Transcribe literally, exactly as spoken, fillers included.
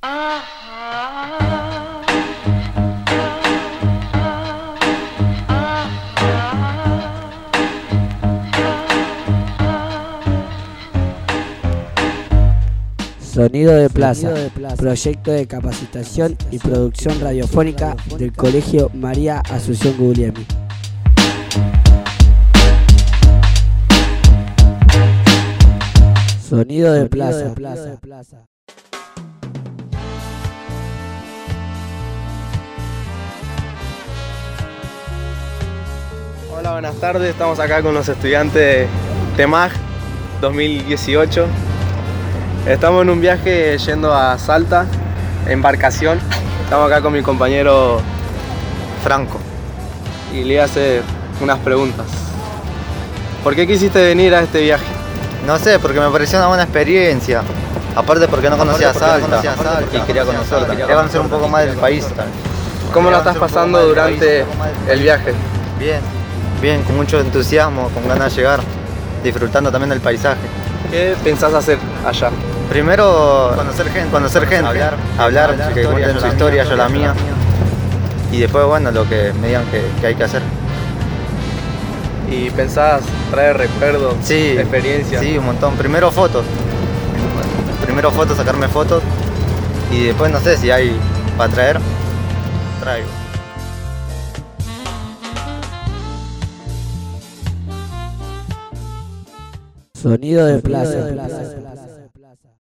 Sonido de Plaza, proyecto de capacitación y producción radiofónica del Colegio María Asunción Guglielmi. Sonido de Plaza. Hola, buenas tardes. Estamos acá con los estudiantes de TEMAG dos mil dieciocho. Estamos en un viaje yendo a Salta, embarcación. Estamos acá con mi compañero Franco y le voy a hacer unas preguntas. ¿Por qué quisiste venir a este viaje? No sé, porque me pareció una buena experiencia. Aparte porque no conocía a Salta y quería conocer, quería conocer un poco más del país. ¿Cómo la estás pasando durante el viaje? Bien, bien, con mucho entusiasmo, con ganas de llegar, disfrutando también del paisaje. ¿Qué pensás hacer allá? Primero, conocer gente, conocer gente, hablar, hablar, hablar que cuenten su historia, yo la mía. Y después, bueno, lo que me digan que, que hay que hacer. ¿Y pensás traer recuerdos, sí, experiencias? Sí, un montón. Primero fotos. Primero fotos, sacarme fotos. Y después, no sé si hay para traer, traigo. Sonido de Plaza.